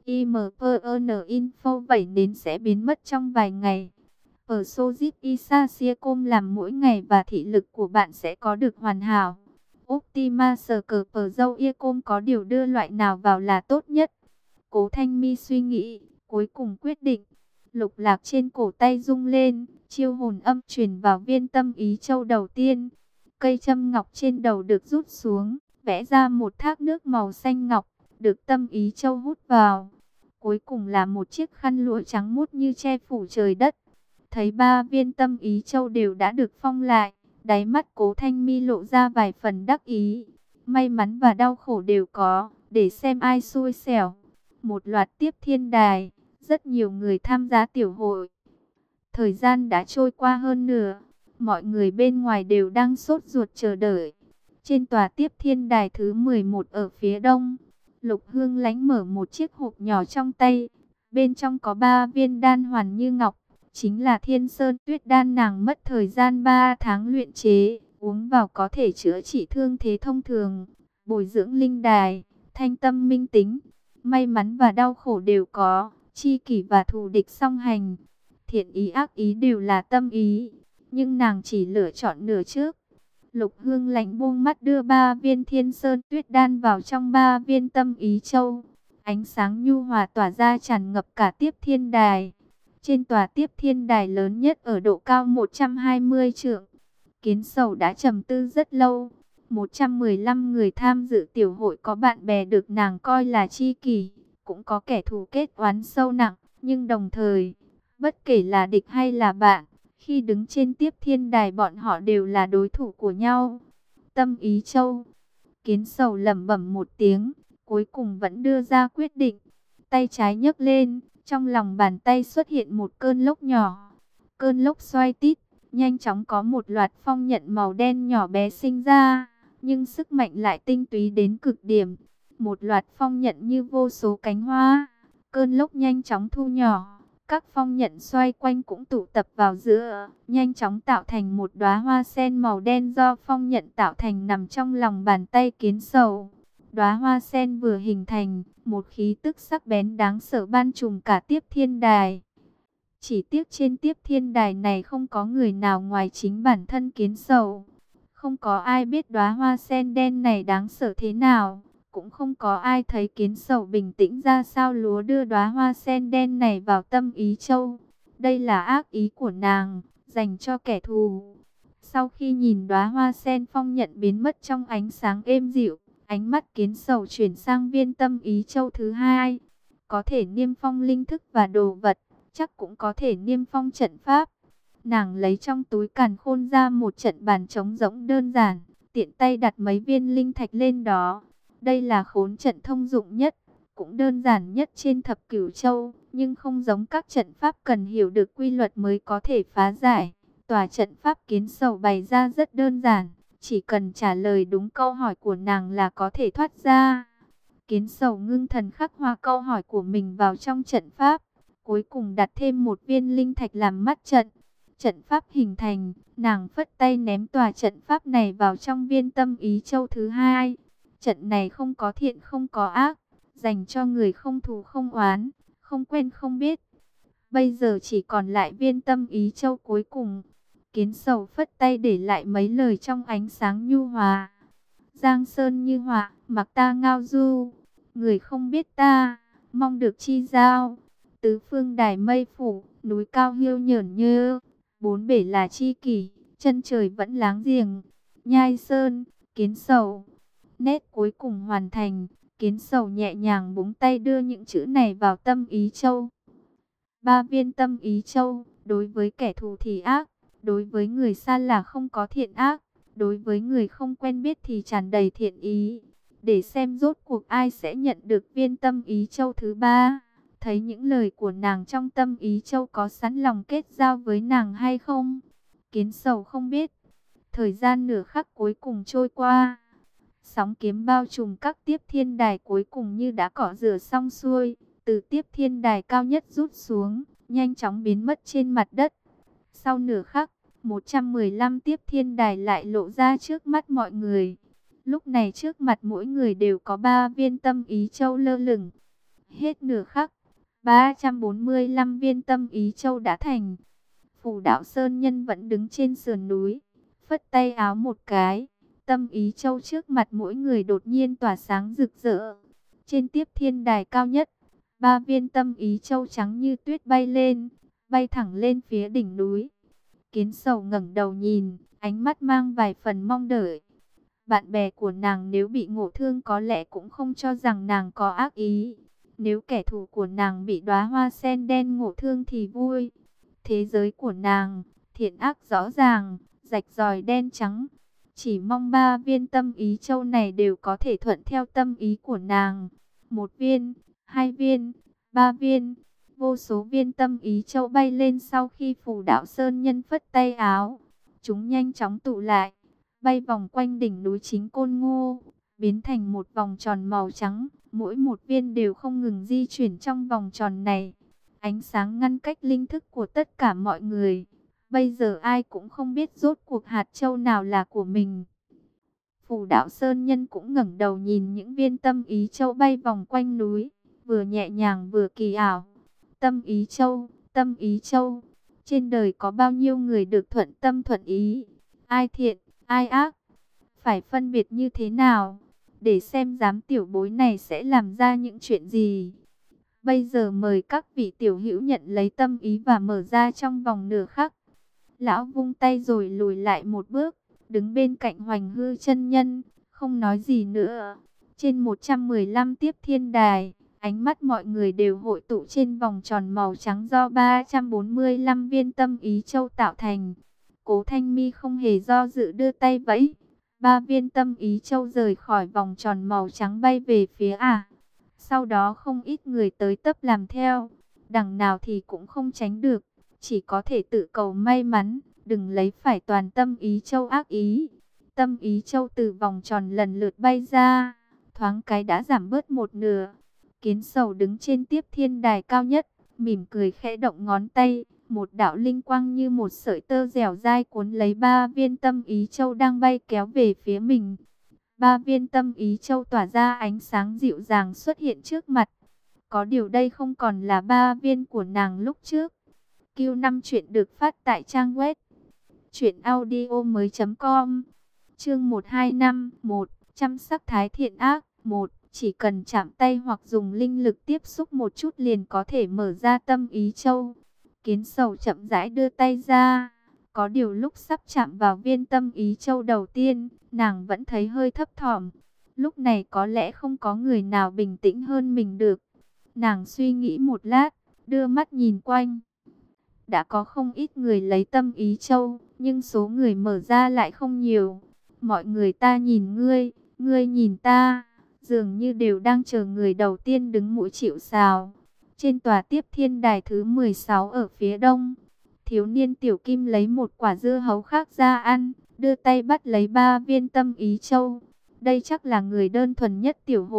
IMPN Info 7 nến sẽ biến mất trong vài ngày. Ở Sojit Isasiacom làm mỗi ngày và thị lực của bạn sẽ có được hoàn hảo. Optima Scalper Ecom có điều đưa loại nào vào là tốt nhất? Cố Thanh Mi suy nghĩ, cuối cùng quyết định. Lục lạc trên cổ tay rung lên, chiêu hồn âm truyền vào viên tâm ý châu đầu tiên. Cây châm ngọc trên đầu được rút xuống, vẽ ra một thác nước màu xanh ngọc, được tâm ý châu hút vào. Cuối cùng là một chiếc khăn lụa trắng muốt như che phủ trời đất. Thấy ba viên tâm ý châu đều đã được phong lại, đáy mắt Cố Thanh Mi lộ ra vài phần đắc ý. May mắn và đau khổ đều có, để xem ai xui xẻo. Một loạt tiếp thiên đài, rất nhiều người tham gia tiểu hội. Thời gian đã trôi qua hơn nửa, mọi người bên ngoài đều đang sốt ruột chờ đợi. Trên tòa tiếp thiên đài thứ 11 ở phía đông, Lục Hương Lánh mở một chiếc hộp nhỏ trong tay. Bên trong có 3 viên đan hoàn như ngọc, chính là Thiên Sơn Tuyết đan nàng mất thời gian 3 tháng luyện chế. Uống vào có thể chữa trị thương thế thông thường, bồi dưỡng linh đài, thanh tâm minh tính. May mắn và đau khổ đều có, chi kỷ và thù địch song hành. Thiện ý ác ý đều là tâm ý, nhưng nàng chỉ lựa chọn nửa trước. Lục Hương Lánh buông mắt đưa 3 viên Thiên Sơn Tuyết đan vào trong 3 viên tâm ý châu. Ánh sáng nhu hòa tỏa ra tràn ngập cả tiếp thiên đài. Trên tòa tiếp thiên đài lớn nhất ở độ cao 120 trượng, Kiến Sầu đã trầm tư rất lâu. 115 người tham dự tiểu hội, có bạn bè được nàng coi là tri kỷ, cũng có kẻ thù kết oán sâu nặng, nhưng đồng thời, bất kể là địch hay là bạn, khi đứng trên tiếp thiên đài bọn họ đều là đối thủ của nhau. Tâm ý châu, Kiến Sầu lẩm bẩm một tiếng, cuối cùng vẫn đưa ra quyết định. Tay trái nhấc lên, trong lòng bàn tay xuất hiện một cơn lốc nhỏ. Cơn lốc xoay tít, nhanh chóng có một loạt phong nhận màu đen nhỏ bé sinh ra, nhưng sức mạnh lại tinh túy đến cực điểm. Một loạt phong nhận như vô số cánh hoa. Cơn lốc nhanh chóng thu nhỏ, các phong nhận xoay quanh cũng tụ tập vào giữa, nhanh chóng tạo thành một đóa hoa sen màu đen do phong nhận tạo thành nằm trong lòng bàn tay Kiến Sầu. Đóa hoa sen vừa hình thành, một khí tức sắc bén đáng sợ ban trùm cả tiếp thiên đài. Chỉ tiếc trên tiếp thiên đài này không có người nào ngoài chính bản thân Kiến Sầu. Không có ai biết đóa hoa sen đen này đáng sợ thế nào, cũng không có ai thấy Kiến Sầu bình tĩnh ra sao lúa đưa đóa hoa sen đen này vào tâm ý châu. Đây là ác ý của nàng, dành cho kẻ thù. Sau khi nhìn đóa hoa sen phong nhận biến mất trong ánh sáng êm dịu, ánh mắt Kiến Sầu chuyển sang viên tâm ý châu thứ 2. Có thể niêm phong linh thức và đồ vật, chắc cũng có thể niêm phong trận pháp. Nàng lấy trong túi càn khôn ra một trận bàn trống rỗng đơn giản, tiện tay đặt mấy viên linh thạch lên đó. Đây là khốn trận thông dụng nhất, cũng đơn giản nhất trên thập cửu châu, nhưng không giống các trận pháp cần hiểu được quy luật mới có thể phá giải. Tòa trận pháp Kiến Sầu bày ra rất đơn giản, chỉ cần trả lời đúng câu hỏi của nàng là có thể thoát ra. Kiến Sầu ngưng thần khắc họa câu hỏi của mình vào trong trận pháp, cuối cùng đặt thêm một viên linh thạch làm mắt trận. Trận pháp hình thành, nàng phất tay ném tòa trận pháp này vào trong viên tâm ý châu thứ hai. Trận này không có thiện không có ác, dành cho người không thù không oán, không quen không biết. Bây giờ chỉ còn lại viên tâm ý châu cuối cùng. Kiến Sầu phất tay để lại mấy lời trong ánh sáng nhu hòa. Giang sơn như họa, mặc ta ngao du. Người không biết ta, mong được chi giao. Tứ phương đài mây phủ, núi cao hiêu nhởn nhơ. Bốn bể là chi kỷ, chân trời vẫn láng giềng. Nhai Sơn, Kiến Sầu. Nét cuối cùng hoàn thành, Kiến Sầu nhẹ nhàng búng tay đưa những chữ này vào tâm ý châu. 3 viên tâm ý châu, đối với kẻ thù thì ác, đối với người xa là không có thiện ác, đối với người không quen biết thì tràn đầy thiện ý. Để xem rốt cuộc ai sẽ nhận được viên tâm ý châu thứ 3. Thấy những lời của nàng trong tâm ý châu có sẵn lòng kết giao với nàng hay không? Kiến Sầu không biết. Thời gian nửa khắc cuối cùng trôi qua. Sóng kiếm bao trùm các tiếp thiên đài cuối cùng như đã cọ rửa xong xuôi. Từ tiếp thiên đài cao nhất rút xuống, nhanh chóng biến mất trên mặt đất. Sau nửa khắc, 115 tiếp thiên đài lại lộ ra trước mắt mọi người. Lúc này trước mặt mỗi người đều có 3 viên tâm ý châu lơ lửng. Hết nửa khắc, 345 viên tâm ý châu đã thành. Phù Đạo Sơn Nhân vẫn đứng trên sườn núi, phất tay áo một cái. Tâm ý châu trước mặt mỗi người đột nhiên tỏa sáng rực rỡ. Trên tiếp thiên đài cao nhất, 3 viên tâm ý châu trắng như tuyết bay lên, bay thẳng lên phía đỉnh núi. Kiến Sầu ngẩng đầu nhìn, ánh mắt mang vài phần mong đợi. Bạn bè của nàng nếu bị ngộ thương có lẽ cũng không cho rằng nàng có ác ý. Nếu kẻ thù của nàng bị đóa hoa sen đen ngộ thương thì vui. Thế giới của nàng, thiện ác rõ ràng, rạch ròi đen trắng. Chỉ mong 3 viên tâm ý châu này đều có thể thuận theo tâm ý của nàng. 1 viên, 2 viên, 3 viên. Vô số viên tâm ý châu bay lên sau khi Phù Đạo Sơn Nhân phất tay áo. Chúng nhanh chóng tụ lại, bay vòng quanh đỉnh núi Chính Côn Ngô, biến thành một vòng tròn màu trắng. Mỗi một viên đều không ngừng di chuyển trong vòng tròn này. Ánh sáng ngăn cách linh thức của tất cả mọi người. Bây giờ ai cũng không biết rốt cuộc hạt châu nào là của mình. Phù Đạo Sơn Nhân cũng ngẩng đầu nhìn những viên tâm ý châu bay vòng quanh núi, vừa nhẹ nhàng vừa kỳ ảo. Tâm ý châu, tâm ý châu. Trên đời có bao nhiêu người được thuận tâm thuận ý? Ai thiện, ai ác? Phải phân biệt như thế nào? Để xem giám tiểu bối này sẽ làm ra những chuyện gì. Bây giờ mời các vị tiểu hữu nhận lấy tâm ý và mở ra trong vòng nửa khắc. Lão vung tay rồi lùi lại một bước, đứng bên cạnh Hoành Hư chân nhân, không nói gì nữa. Trên 115 tiếp thiên đài, ánh mắt mọi người đều hội tụ trên vòng tròn màu trắng do 345 viên tâm ý châu tạo thành. Cố Thanh Mi không hề do dự đưa tay vẫy. 3 viên tâm ý châu rời khỏi vòng tròn màu trắng bay về phía Sau đó không ít người tới tấp làm theo. Đằng nào thì cũng không tránh được, chỉ có thể tự cầu may mắn, đừng lấy phải toàn tâm ý châu ác ý. Tâm ý châu từ vòng tròn lần lượt bay ra, thoáng cái đã giảm bớt một nửa. Kiến Sầu đứng trên tiếp thiên đài cao nhất, mỉm cười khẽ động ngón tay, một đạo linh quang như một sợi tơ dẻo dai cuốn lấy 3 viên tâm ý châu đang bay kéo về phía mình. 3 viên tâm ý châu tỏa ra ánh sáng dịu dàng xuất hiện trước mặt. Có điều đây không còn là 3 viên của nàng lúc trước. Q5 chuyện được phát tại trang web truyệnaudiomoi.com. Chương 125, 1, chăm sắc thái thiện ác, 1, chỉ cần chạm tay hoặc dùng linh lực tiếp xúc một chút liền có thể mở ra tâm ý châu. Kiến Sầu chậm rãi đưa tay ra, có điều lúc sắp chạm vào viên tâm ý châu đầu tiên, nàng vẫn thấy hơi thấp thỏm. Lúc này có lẽ không có người nào bình tĩnh hơn mình được. Nàng suy nghĩ một lát, đưa mắt nhìn quanh. Đã có không ít người lấy tâm ý châu, nhưng số người mở ra lại không nhiều. Mọi người ta nhìn ngươi, ngươi nhìn ta, dường như đều đang chờ người đầu tiên đứng mũi chịu sào. Trên tòa tiếp thiên đài thứ 16 ở phía đông, thiếu niên Tiểu Kim lấy một quả dưa hấu khác ra ăn, đưa tay bắt lấy 3 viên tâm ý châu. Đây chắc là người đơn thuần nhất tiểu hội,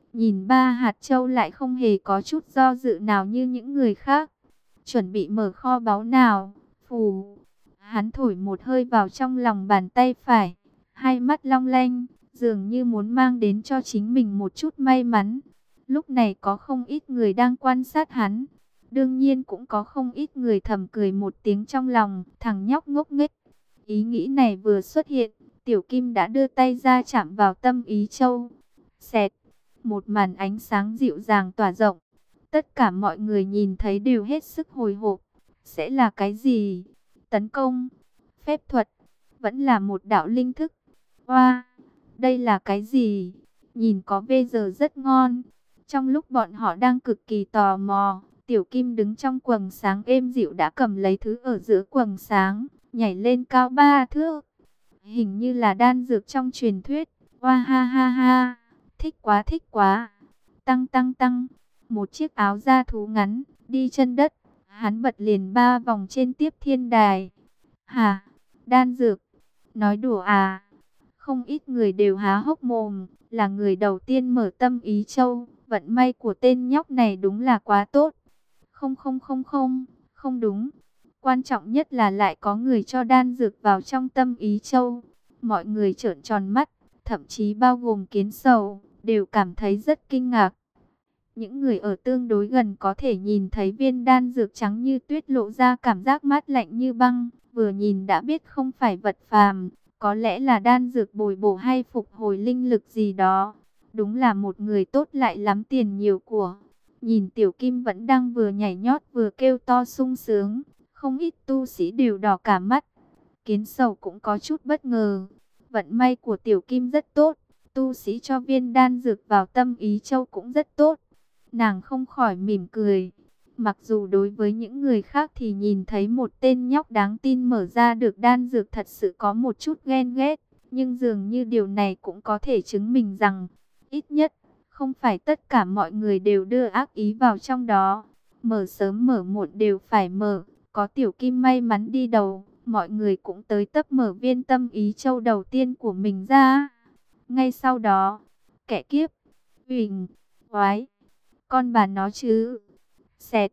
Nhìn ba hạt châu lại không hề có chút do dự nào như những người khác. Chuẩn bị mở kho báu nào. Phù. Hắn thổi một hơi vào trong lòng bàn tay phải. Hai mắt long lanh, dường như muốn mang đến cho chính mình một chút may mắn. Lúc này có không ít người đang quan sát hắn. Đương nhiên cũng có không ít người thầm cười một tiếng trong lòng, thằng nhóc ngốc nghếch. Ý nghĩ này vừa xuất hiện, Tiểu Kim đã đưa tay ra chạm vào tâm ý châu. Xẹt, một màn ánh sáng dịu dàng tỏa rộng. Tất cả mọi người nhìn thấy đều hết sức hồi hộp. Sẽ là cái gì? Tấn công? Phép thuật? Vẫn là một đạo linh thức? Oa, đây là cái gì? Nhìn có bây giờ rất ngon. Trong lúc bọn họ đang cực kỳ tò mò, Tiểu Kim đứng trong quầng sáng êm dịu đã cầm lấy thứ ở giữa quầng sáng, nhảy lên cao 3 thước. Hình như là đan dược trong truyền thuyết. Oa ha ha ha, thích quá thích quá. Tăng tăng tăng, một chiếc áo da thú ngắn, đi chân đất. Hắn bật liền 3 vòng trên tiếp thiên đài. Hả, đan dược, nói đùa à? Không ít người đều há hốc mồm, là người đầu tiên mở tâm ý châu. Vận may của tên nhóc này đúng là quá tốt. Không không không không, không đúng. Quan trọng nhất là lại có người cho đan dược vào trong tâm ý châu. Mọi người trợn tròn mắt, thậm chí bao gồm Kiến Sầu, đều cảm thấy rất kinh ngạc. Những người ở tương đối gần có thể nhìn thấy viên đan dược trắng như tuyết lộ ra cảm giác mát lạnh như băng. Vừa nhìn đã biết không phải vật phàm, có lẽ là đan dược bồi bổ hay phục hồi linh lực gì đó. Đúng là một người tốt lại lắm tiền nhiều của. Nhìn Tiểu Kim vẫn đang vừa nhảy nhót vừa kêu to sung sướng. Không ít tu sĩ đều đỏ cả mắt. Kiến Sầu cũng có chút bất ngờ. Vận may của Tiểu Kim rất tốt. Tu sĩ cho viên đan dược vào tâm ý châu cũng rất tốt. Nàng không khỏi mỉm cười. Mặc dù đối với những người khác thì nhìn thấy một tên nhóc đáng tin mở ra được đan dược thật sự có một chút ghen ghét. Nhưng dường như điều này cũng có thể chứng minh rằng, ít nhất, không phải tất cả mọi người đều đưa ác ý vào trong đó. Mở sớm mở muộn đều phải mở. Có Tiểu Kim may mắn đi đầu, mọi người cũng tới tấp mở viên tâm ý châu đầu tiên của mình ra. Ngay sau đó, kẻ kiếp, huỳnh, oái, con bà nó chứ. Xẹt,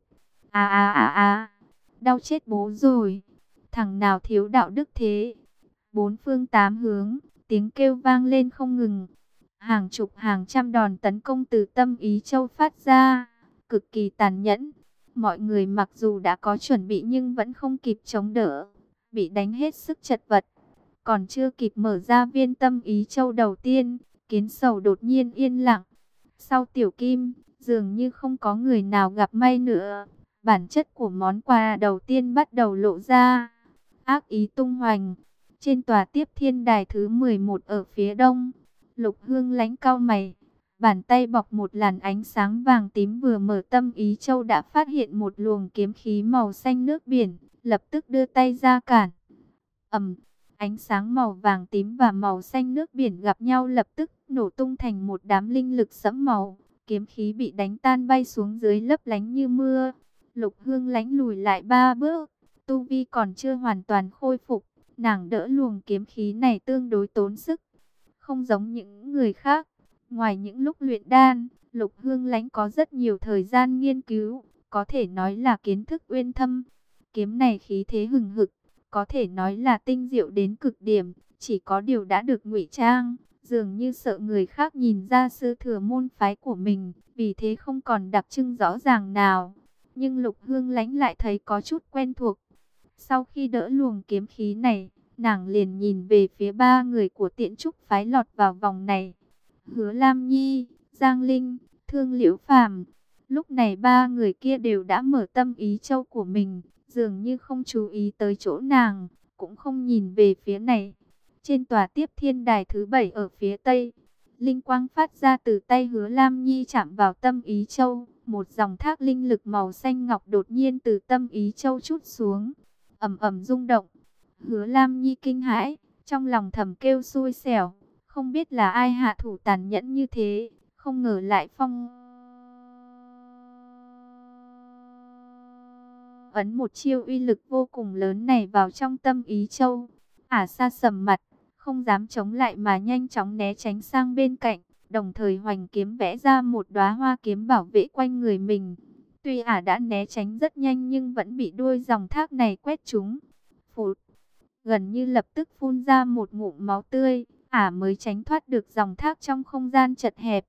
đau chết bố rồi. Thằng nào thiếu đạo đức thế. Bốn phương tám hướng, tiếng kêu vang lên không ngừng. Hàng chục hàng trăm đòn tấn công từ tâm ý châu phát ra, cực kỳ tàn nhẫn. Mọi người mặc dù đã có chuẩn bị nhưng vẫn không kịp chống đỡ, bị đánh hết sức chật vật. Còn chưa kịp mở ra viên tâm ý châu đầu tiên, Kiến Sầu đột nhiên yên lặng. Sau Tiểu Kim, dường như không có người nào gặp may nữa. Bản chất của món quà đầu tiên bắt đầu lộ ra. Ác ý tung hoành. Trên tòa tiếp thiên đài thứ 11 ở phía đông, Lục Hương Lãnh cau mày. Bàn tay bọc một làn ánh sáng vàng tím vừa mở tâm ý châu đã phát hiện một luồng kiếm khí màu xanh nước biển. Lập tức đưa tay ra cản. Ánh sáng màu vàng tím và màu xanh nước biển gặp nhau lập tức nổ tung thành một đám linh lực sẫm màu. Kiếm khí bị đánh tan bay xuống dưới lấp lánh như mưa. Lục Hương Lãnh lùi lại 3 bước. Tu vi còn chưa hoàn toàn khôi phục. Nàng đỡ luồng kiếm khí này tương đối tốn sức. Không giống những người khác. Ngoài những lúc luyện đan, Lục Hương Lãnh có rất nhiều thời gian nghiên cứu. Có thể nói là kiến thức uyên thâm. Kiếm này khí thế hừng hực. Có thể nói là tinh diệu đến cực điểm. Chỉ có điều đã được ngụy trang. Dường như sợ người khác nhìn ra sư thừa môn phái của mình. Vì thế không còn đặc trưng rõ ràng nào. Nhưng Lục Hương Lãnh lại thấy có chút quen thuộc. Sau khi đỡ luồng kiếm khí này, nàng liền nhìn về phía 3 người của Tiễn Trúc phái lọt vào vòng này. Hứa Lam Nhi, Giang Linh, Thương Liễu Phàm. Lúc này 3 người kia đều đã mở tâm ý châu của mình, dường như không chú ý tới chỗ nàng, cũng không nhìn về phía này. Trên tòa tiếp thiên đài thứ 7 ở phía tây, linh quang phát ra từ tay Hứa Lam Nhi chạm vào tâm ý châu. Một dòng thác linh lực màu xanh ngọc đột nhiên từ tâm ý châu trút xuống, ầm ầm rung động. Hứa Lam Nhi kinh hãi, trong lòng thầm kêu xui xẻo, không biết là ai hạ thủ tàn nhẫn như thế, không ngờ lại phong ấn một chiêu uy lực vô cùng lớn này vào trong tâm ý châu. Ả Sa sầm mặt, không dám chống lại mà nhanh chóng né tránh sang bên cạnh. đồng thời hoành kiếm vẽ ra một đóa hoa kiếm bảo vệ quanh người mình. Tuy ả đã né tránh rất nhanh nhưng vẫn bị đuôi dòng thác này quét trúng. Phụt, gần như lập tức phun ra một ngụm máu tươi, ả mới tránh thoát được dòng thác trong không gian chật hẹp.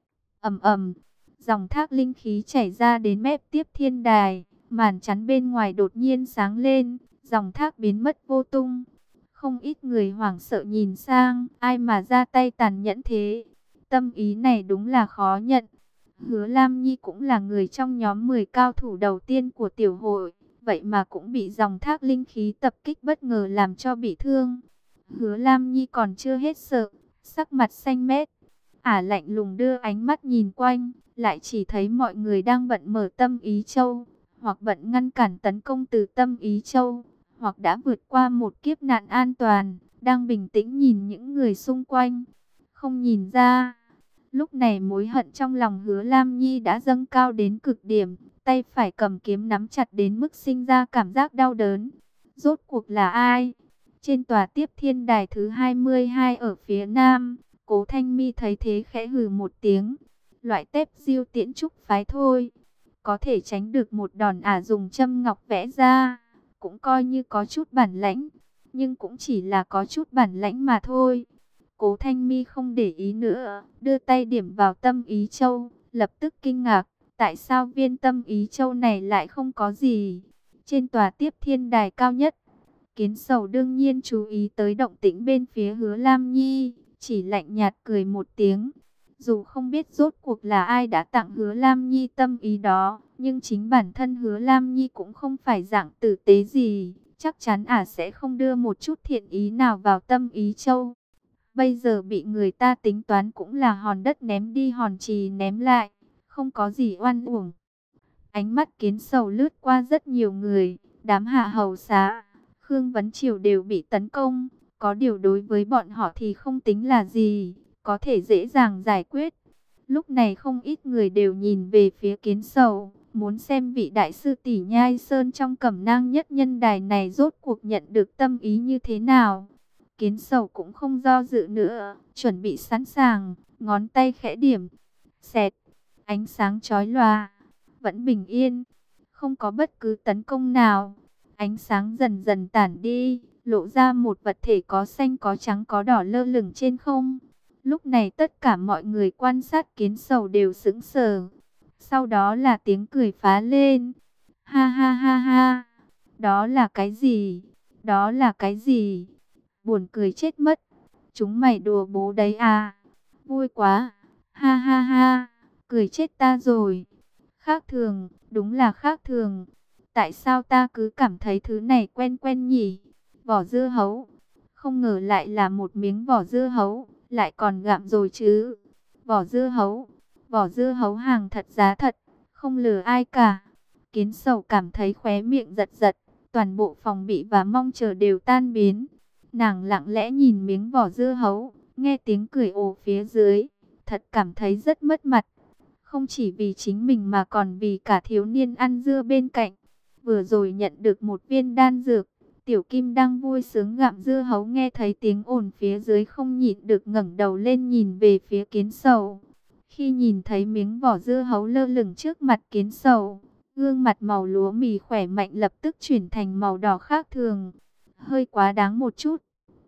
Ầm ầm, dòng thác linh khí chảy ra đến mép tiếp thiên đài, màn chắn bên ngoài đột nhiên sáng lên, dòng thác biến mất vô tung. Không ít người hoảng sợ nhìn sang, ai mà ra tay tàn nhẫn thế. Tâm ý này đúng là khó nhận. Hứa Lam Nhi cũng là người trong nhóm 10 cao thủ đầu tiên của tiểu hội, vậy mà cũng bị dòng thác linh khí tập kích bất ngờ làm cho bị thương. Hứa Lam Nhi còn chưa hết sợ, sắc mặt xanh mét. Ả lạnh lùng đưa ánh mắt nhìn quanh, lại chỉ thấy mọi người đang bận mở tâm ý châu, hoặc bận ngăn cản tấn công từ tâm ý châu, hoặc đã vượt qua một kiếp nạn an toàn, đang bình tĩnh nhìn những người xung quanh. Không nhìn ra, lúc này mối hận trong lòng Hứa Lam Nhi đã dâng cao đến cực điểm, tay phải cầm kiếm nắm chặt đến mức sinh ra cảm giác đau đớn. Rốt cuộc là ai? Trên tòa tiếp thiên đài thứ 22 ở phía nam, Cố Thanh Mi thấy thế khẽ hừ một tiếng. Loại tép diêu tiễn trúc phái thôi, có thể tránh được một đòn ả dùng châm ngọc vẽ ra, cũng coi như có chút bản lãnh, nhưng cũng chỉ là có chút bản lãnh mà thôi. Cố Thanh Mi không để ý nữa, đưa tay điểm vào tâm ý châu, lập tức kinh ngạc, tại sao viên tâm ý châu này lại không có gì. Trên tòa tiếp thiên đài cao nhất, Kiến Sầu đương nhiên chú ý tới động tĩnh bên phía Hứa Lam Nhi, chỉ lạnh nhạt cười một tiếng. Dù không biết rốt cuộc là ai đã tặng Hứa Lam Nhi tâm ý đó, nhưng chính bản thân Hứa Lam Nhi cũng không phải dạng tử tế gì, chắc chắn ả sẽ không đưa một chút thiện ý nào vào tâm ý châu. Bây giờ bị người ta tính toán cũng là hòn đất ném đi hòn chì ném lại, không có gì oan uổng. Ánh mắt Kiến Sầu lướt qua rất nhiều người, đám hạ hầu xá, Khương Vấn Triều đều bị tấn công, có điều đối với bọn họ thì không tính là gì, có thể dễ dàng giải quyết. Lúc này không ít người đều nhìn về phía Kiến Sầu, muốn xem vị đại sư tỷ Nhai Sơn trong Cẩm Nang nhất nhân đài này rốt cuộc nhận được tâm ý như thế nào. Kiến Sầu cũng không do dự nữa, chuẩn bị sẵn sàng, ngón tay khẽ điểm, xẹt, ánh sáng chói lòa, vẫn bình yên, không có bất cứ tấn công nào. Ánh sáng dần dần tản đi, lộ ra một vật thể có xanh có trắng có đỏ lơ lửng trên không. Lúc này tất cả mọi người quan sát Kiến Sầu đều sững sờ. Sau đó là tiếng cười phá lên. Ha ha ha ha, đó là cái gì? Đó là cái gì? Buồn cười chết mất. Chúng mày đùa bố đấy à? Vui quá. Ha ha ha, cười chết ta rồi. Khác thường, đúng là khác thường. Tại sao ta cứ cảm thấy thứ này quen quen nhỉ? Vỏ dưa hấu. Không ngờ lại là một miếng vỏ dưa hấu, lại còn gặm rồi chứ. Vỏ dưa hấu. Vỏ dưa hấu hàng thật giá thật, không lừa ai cả. Kiến Sầu cảm thấy khóe miệng giật giật, toàn bộ phòng bị và mong chờ đều tan biến. Nàng lặng lẽ nhìn miếng vỏ dưa hấu, nghe tiếng cười ồ phía dưới, thật cảm thấy rất mất mặt. Không chỉ vì chính mình mà còn vì cả thiếu niên ăn dưa bên cạnh. Vừa rồi nhận được một viên đan dược, Tiểu Kim đang vui sướng gặm dưa hấu nghe thấy tiếng ồn phía dưới không nhịn được ngẩng đầu lên nhìn về phía Kiến Sầu. Khi nhìn thấy miếng vỏ dưa hấu lơ lửng trước mặt Kiến Sầu, gương mặt màu lúa mì khỏe mạnh lập tức chuyển thành màu đỏ khác thường. Hơi quá đáng một chút.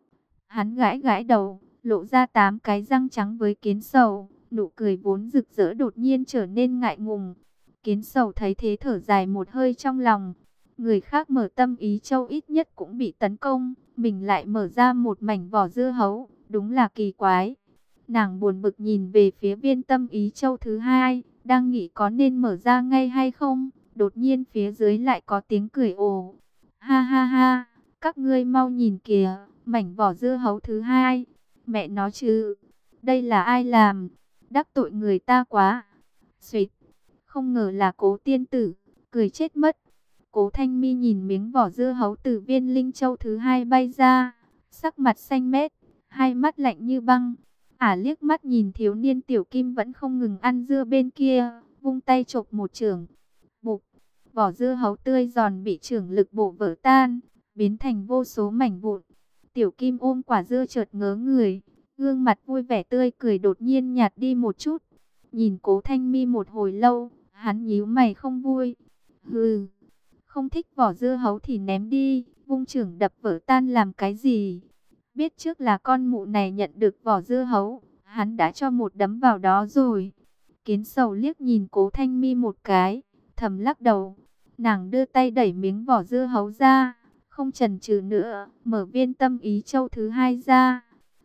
Hắn gãi gãi đầu, lộ ra 8 cái răng trắng với Kiến Sầu, nụ cười vốn rực rỡ đột nhiên trở nên ngại ngùng. Kiến Sầu thấy thế thở dài một hơi trong lòng. Người khác mở tâm ý châu ít nhất cũng bị tấn công, mình lại mở ra một mảnh vỏ dưa hấu, đúng là kỳ quái. Nàng buồn bực nhìn về phía viên tâm ý châu thứ hai, đang nghĩ có nên mở ra ngay hay không. Đột nhiên phía dưới lại có tiếng cười ồ. Ha ha ha, các ngươi mau nhìn kìa, mảnh vỏ dưa hấu thứ hai. Mẹ nó chứ, đây là ai làm? Đắc tội người ta quá. Xuyệt, không ngờ là Cố tiên tử, cười chết mất. Cố Thanh Mi nhìn miếng vỏ dưa hấu từ viên linh châu thứ hai bay ra, sắc mặt xanh mét, hai mắt lạnh như băng. Ả liếc mắt nhìn thiếu niên Tiểu Kim vẫn không ngừng ăn dưa bên kia, vung tay chộp một chưởng. Bụp, vỏ dưa hấu tươi giòn bị chưởng lực bổ vỡ tan, biến thành vô số mảnh vụn. Tiểu Kim ôm quả dưa chợt ngớ người, Gương mặt vui vẻ tươi cười đột nhiên nhạt đi một chút. Nhìn Cố Thanh Mi một hồi lâu, hắn nhíu mày không vui. Hừ, không thích vỏ dưa hấu thì ném đi, vung chưởng đập vỡ tan làm cái gì? Biết trước là con mụ này nhận được vỏ dưa hấu, hắn đã cho một đấm vào đó rồi. Kiến Sầu liếc nhìn Cố Thanh Mi một cái, thầm lắc đầu. Nàng đưa tay đẩy miếng vỏ dưa hấu ra, không chần chừ nữa, mở viên tâm ý châu thứ hai ra.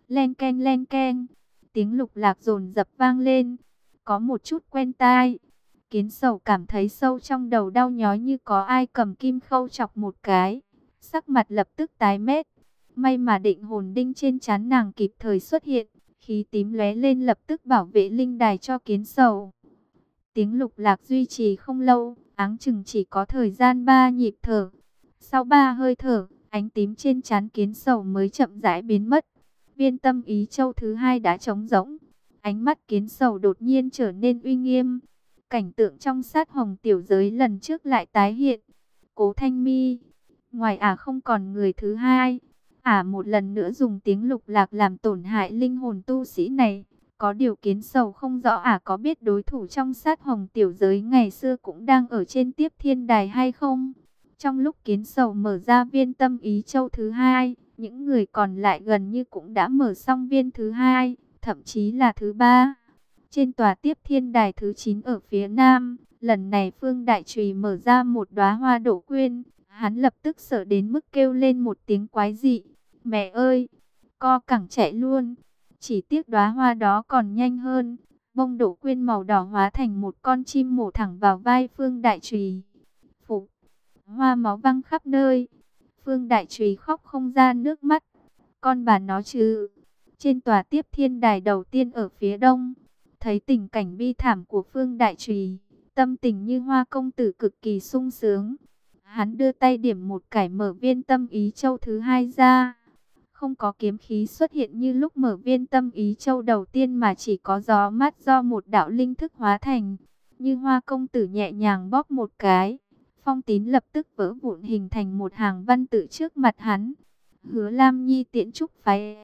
Len keng, tiếng lục lạc dồn dập vang lên, có một chút quen tai. Kiến Sầu cảm thấy sâu trong đầu đau nhói như có ai cầm kim khâu chọc một cái, sắc mặt lập tức tái mét. May mà định hồn đinh trên trán nàng kịp thời xuất hiện, khí tím lóe lên lập tức bảo vệ linh đài cho Kiến Sầu. Tiếng lục lạc duy trì không lâu, áng chừng chỉ có thời gian 3 nhịp thở. Sau 3 hơi thở, ánh tím trên trán Kiến Sầu mới chậm rãi biến mất. Viên tâm ý châu thứ hai đã trống rỗng. Ánh mắt Kiến Sầu đột nhiên trở nên uy nghiêm. Cảnh tượng trong sát hồng tiểu giới lần trước lại tái hiện. Cố Thanh Mi, ngoài không còn người thứ hai. Một lần nữa dùng tiếng lục lạc làm tổn hại linh hồn tu sĩ này. Có điều Kiến Sầu không rõ có biết đối thủ trong sát hồng tiểu giới ngày xưa cũng đang ở trên tiếp thiên đài hay không. Trong lúc Kiến Sầu mở ra viên tâm ý châu thứ hai, những người còn lại gần như cũng đã mở xong viên thứ hai, thậm chí là thứ ba. Trên tòa tiếp thiên đài thứ 9 ở phía nam, lần này Phương Đại Trùy mở ra một đóa hoa đỗ quyên. Hắn lập tức sợ đến mức kêu lên một tiếng quái dị. Mẹ ơi, co cẳng chạy luôn. Chỉ tiếc đóa hoa đó còn nhanh hơn. Bông đỗ quyên màu đỏ hóa thành một con chim mổ thẳng vào vai Phương Đại Trùy. Phục, hoa máu văng khắp nơi. Phương Đại Trùy khóc không ra nước mắt. Con bà nó chứ. Trên tòa tiếp thiên đài đầu tiên ở phía đông, thấy tình cảnh bi thảm của Phương Đại Trùy, tâm tình như Hoa công tử cực kỳ sung sướng. Hắn đưa tay điểm một cái mở viên tâm ý châu thứ hai ra. Không có kiếm khí xuất hiện như lúc mở viên tâm ý châu đầu tiên, mà chỉ có gió mát do một đạo linh thức hóa thành. Như Hoa công tử nhẹ nhàng bóp một cái, phong tín lập tức vỡ vụn hình thành một hàng văn tự trước mặt hắn. Hứa Lam Nhi tiễn trúc phái.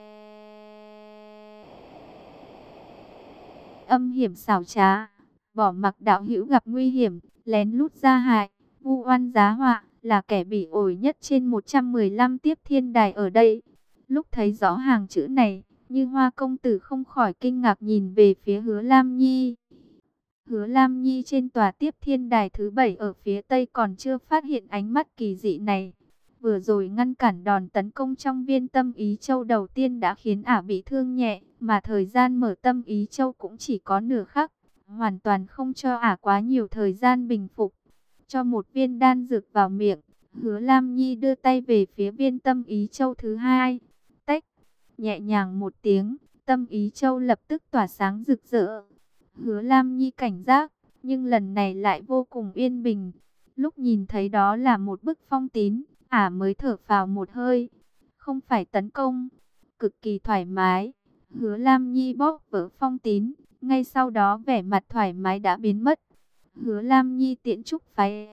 Âm hiểm xảo trá, bỏ mặc đạo hữu gặp nguy hiểm, lén lút ra hại, vu oan giá họa, là kẻ bỉ ổi nhất trên 115 tiếp thiên đài ở đây. Lúc thấy rõ hàng chữ này, Như Hoa công tử không khỏi kinh ngạc nhìn về phía Hứa Lam Nhi. Hứa Lam Nhi trên tòa tiếp thiên đài thứ 7 ở phía tây còn chưa phát hiện ánh mắt kỳ dị này. Vừa rồi ngăn cản đòn tấn công trong viên tâm ý châu đầu tiên đã khiến bị thương nhẹ, mà thời gian mở tâm ý châu cũng chỉ có nửa khắc, hoàn toàn không cho quá nhiều thời gian bình phục. Cho một viên đan dược vào miệng, Hứa Lam Nhi đưa tay về phía viên tâm ý châu thứ hai. Tách, nhẹ nhàng một tiếng, tâm ý châu lập tức tỏa sáng rực rỡ. Hứa Lam Nhi cảnh giác, nhưng lần này lại vô cùng yên bình. Lúc nhìn thấy đó là một bức phong tín, mới thở phào một hơi. Không phải tấn công, cực kỳ thoải mái. Hứa Lam Nhi bóp vỡ phong tín, ngay sau đó vẻ mặt thoải mái đã biến mất. Hứa Lam Nhi tiễn trúc phái.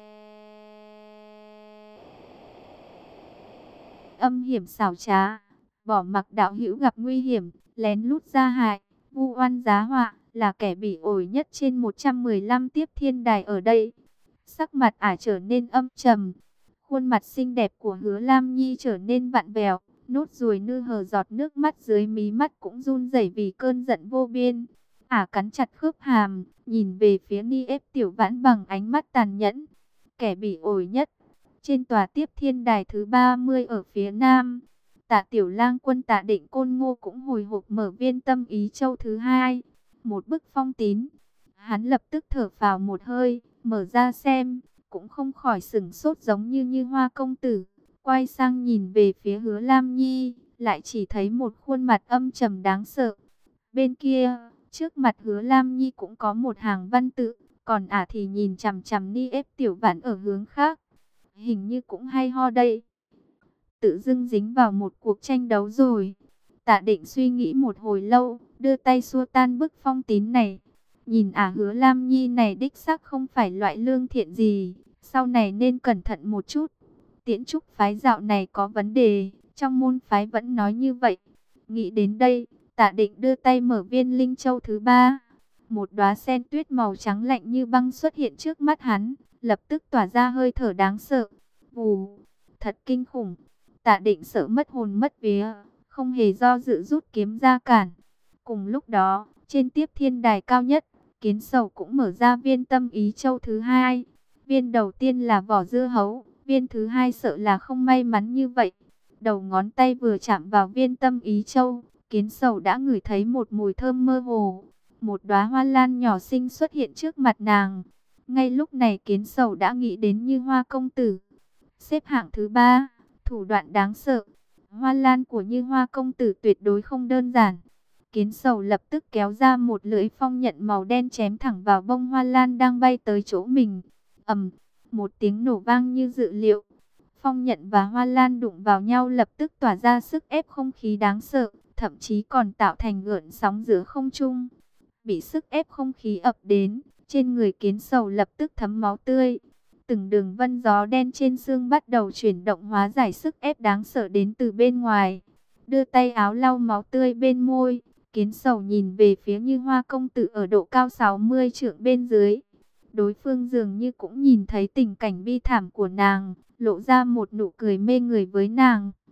Âm hiểm xảo trá, bỏ mặc đạo hữu gặp nguy hiểm, lén lút ra hại, vu oan giá họa, là kẻ bỉ ổi nhất trên 115 tiếp thiên đài ở đây. Sắc mặt trở nên âm trầm. Khuôn mặt xinh đẹp của Hứa Lam Nhi trở nên vặn vẹo, nốt ruồi nư hờ giọt nước mắt dưới mí mắt cũng run rẩy vì cơn giận vô biên. Cắn chặt khớp hàm, nhìn về phía Ni Ép Tiểu Vãn bằng ánh mắt tàn nhẫn. Kẻ bỉ ổi nhất. Trên tòa tiếp thiên đài thứ 30 ở phía nam, Tạ Tiểu Lang Quân Tạ Định Côn Ngô cũng hồi hộp mở viên tâm ý châu thứ hai. Một bức phong tín. Hắn lập tức thở phào một hơi, mở ra xem, cũng không khỏi sửng sốt giống như Hoa công tử. Quay sang nhìn về phía Hứa Lam Nhi, lại chỉ thấy một khuôn mặt âm trầm đáng sợ. Bên kia, trước mặt Hứa Lam Nhi cũng có một hàng văn tự, còn thì nhìn chằm chằm Ni Ép Tiểu Vãn ở hướng khác. Hình như cũng hay ho đây. Tự dưng dính vào một cuộc tranh đấu rồi. Tạ Định suy nghĩ một hồi lâu, đưa tay xua tan bức phong tín này. Nhìn Hứa Lam Nhi này đích xác không phải loại lương thiện gì, sau này nên cẩn thận một chút. Tiễn trúc phái dạo này có vấn đề, trong môn phái vẫn nói như vậy. Nghĩ đến đây, Tạ Tạ Định đưa tay mở viên linh châu thứ ba. Một đóa sen tuyết màu trắng lạnh như băng xuất hiện trước mắt hắn, lập tức tỏa ra hơi thở đáng sợ. Vù, thật kinh khủng. Tạ Định sợ mất hồn mất vía, không hề do dự rút kiếm ra cản. Cùng lúc đó, trên tiếp thiên đài cao nhất, Kiến Sầu cũng mở ra viên tâm ý châu thứ hai. Viên đầu tiên là vỏ dưa hấu, viên thứ hai sợ là không may mắn như vậy. Đầu ngón tay vừa chạm vào viên tâm ý châu, Kiến Sầu đã ngửi thấy một mùi thơm mơ hồ. Một đóa hoa lan nhỏ xinh xuất hiện trước mặt nàng. Ngay lúc này Kiến Sầu đã nghĩ đến Như Hoa công tử. Xếp hạng thứ ba, thủ đoạn đáng sợ. Hoa lan của Như Hoa công tử tuyệt đối không đơn giản. Kiến Sầu lập tức kéo ra một lưỡi phong nhận màu đen chém thẳng vào bông hoa lan đang bay tới chỗ mình. Ầm, một tiếng nổ vang như dự liệu. Phong nhận và hoa lan đụng vào nhau lập tức tỏa ra sức ép không khí đáng sợ, thậm chí còn tạo thành gợn sóng giữa không trung. Bị sức ép không khí ập đến, trên người Kiến Sầu lập tức thấm máu tươi. Từng đường vân gió đen trên xương bắt đầu chuyển động hóa giải sức ép đáng sợ đến từ bên ngoài. Đưa tay áo lau máu tươi bên môi, Kiến Sầu nhìn về phía Như Hoa công tử ở độ cao 60 trượng bên dưới. Đối phương dường như cũng nhìn thấy tình cảnh bi thảm của nàng, lộ ra một nụ cười mê người với nàng.